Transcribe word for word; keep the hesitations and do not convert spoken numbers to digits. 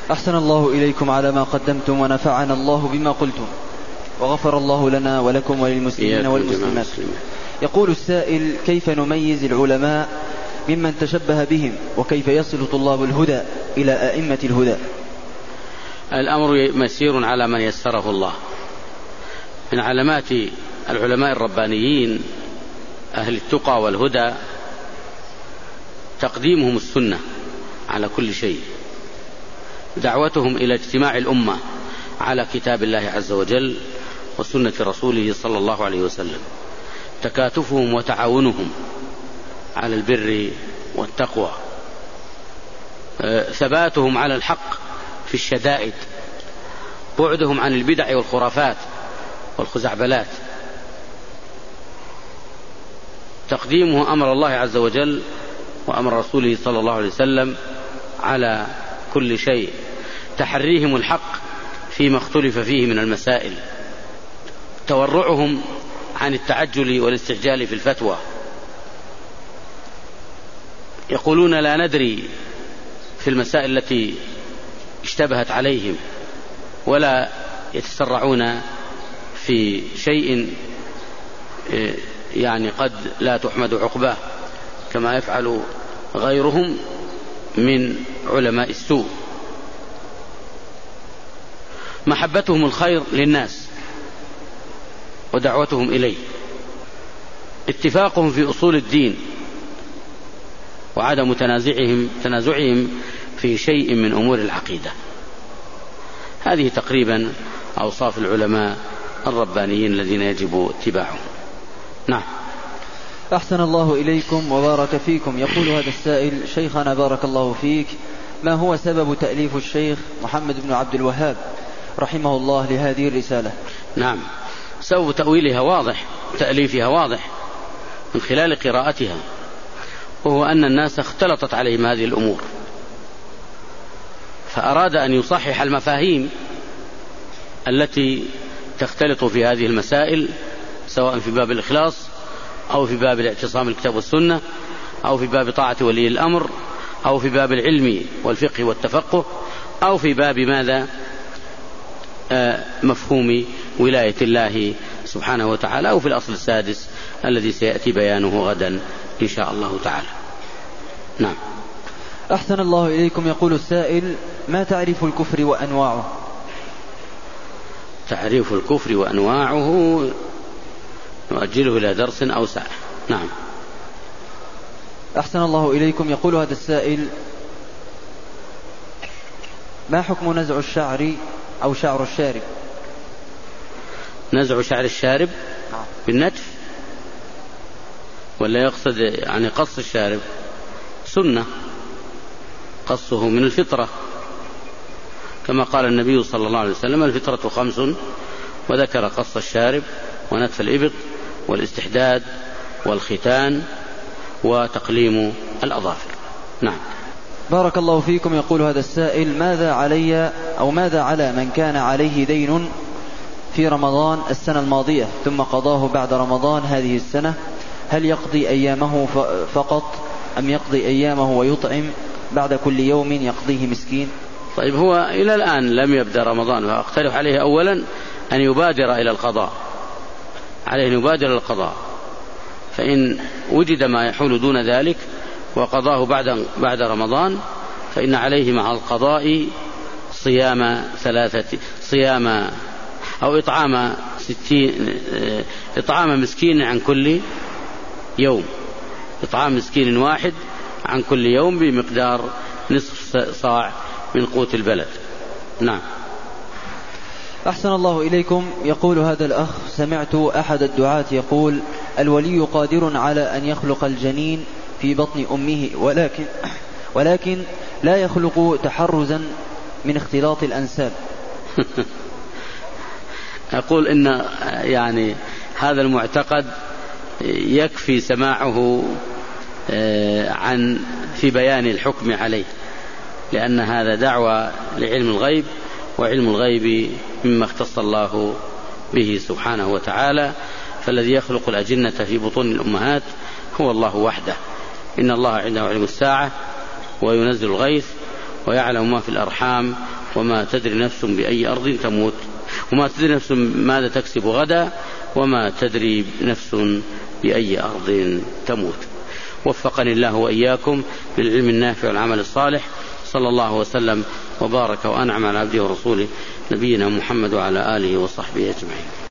أحسن الله إليكم على ما قدمتم، ونفعنا الله بما قلتم، وغفر الله لنا ولكم وللمسلمين والمسلمات. يقول السائل: كيف نميز العلماء ممن تشبه بهم، وكيف يصل طلاب الهدى إلى أئمة الهدى؟ الأمر مسير على من يسره الله. من علامات العلماء الربانيين أهل التقى والهدى تقديمهم السنة على كل شيء، دعوتهم إلى اجتماع الأمة على كتاب الله عز وجل وسنة رسوله صلى الله عليه وسلم، تكاتفهم وتعاونهم على البر والتقوى، ثباتهم على الحق في الشدائد، بعدهم عن البدع والخرافات والخزعبلات، تقديمه أمر الله عز وجل وأمر رسوله صلى الله عليه وسلم على كل شيء، تحريهم الحق فيما اختلف فيه من المسائل، تورعهم عن التعجل والاستعجال في الفتوى، يقولون لا ندري في المسائل التي اشتبهت عليهم، ولا يتسرعون في شيء يعني قد لا تحمد عقباه كما يفعل غيرهم من علماء السوء. محبتهم الخير للناس ودعوتهم إليه، اتفاقهم في أصول الدين، وعدم تنازعهم تنازعهم في شيء من أمور العقيدة. هذه تقريبا أوصاف العلماء الربانيين الذين يجب اتباعهم. نعم. أحسن الله إليكم وبارك فيكم. يقول هذا السائل: شيخنا بارك الله فيك، ما هو سبب تأليف الشيخ محمد بن عبد الوهاب رحمه الله لهذه الرسالة؟ نعم، سبب تأويلها واضح، تأليفها واضح من خلال قراءتها، وهو أن الناس اختلطت عليهم هذه الأمور، فأراد أن يصحح المفاهيم التي تختلط في هذه المسائل، سواء في باب الإخلاص أو في باب الاعتصام بالكتاب والسنة أو في باب طاعة ولي الأمر أو في باب العلم والفقه والتفقه أو في باب ماذا آه مفهوم ولاية الله سبحانه وتعالى، أو في الأصل السادس الذي سيأتي بيانه غدا إن شاء الله تعالى. نعم. أحسن الله إليكم. يقول السائل: ما تعريف الكفر وأنواعه؟ تعريف الكفر وأنواعه نؤجله إلى درس أوسع. نعم. أحسن الله إليكم. يقول هذا السائل: ما حكم نزع الشعر أو شعر الشارب؟ نزع شعر الشارب بالنتف، ولا يقصد يعني قص الشارب؟ سنة، قصه من الفطرة، كما قال النبي صلى الله عليه وسلم: الفطرة خمس، وذكر قص الشارب ونتف الإبط والاستحداد والختان وتقليم الأظافر. نعم. بارك الله فيكم. يقول هذا السائل: ماذا علي أو ماذا على من كان عليه دين في رمضان السنة الماضية ثم قضاه بعد رمضان هذه السنة؟ هل يقضي أيامه فقط أم يقضي أيامه ويطعم بعد كل يوم يقضيه مسكين؟ طيب، هو إلى الآن لم يبدأ رمضان، فأقترح عليه أولا أن يبادر إلى القضاء، عليه أن يبادر إلى القضاء، فإن وجد ما يحول دون ذلك وقضاه بعد بعد رمضان فإن عليه مع القضاء صيام ثلاثة صيام أو إطعام ستين إطعام مسكين عن كل يوم، إطعام مسكين واحد عن كل يوم بمقدار نصف صاع من قوت البلد. نعم. أحسن الله إليكم. يقول هذا الأخ: سمعت أحد الدعاة يقول: الولي قادر على أن يخلق الجنين في بطن أمه، ولكن ولكن لا يخلق تحرزا من اختلاط الأنساب. أقول إن يعني هذا المعتقد يكفي سماعه عن في بيان الحكم عليه، لأن هذا دعوة لعلم الغيب، وعلم الغيب مما اختص الله به سبحانه وتعالى، فالذي يخلق الأجنة في بطون الأمهات هو الله وحده. إن الله عنده علم الساعة وينزل الغيث ويعلم ما في الأرحام وما تدري نفس بأي أرض تموت وما تدري نفس ماذا تكسب غدا وما تدري نفس بأي أرض تموت. وفقني الله وإياكم للعلم النافع والعمل الصالح. صلى الله وسلم وبارك وأنعم على عبده ورسوله نبينا محمد وعلى آله وصحبه أجمعين.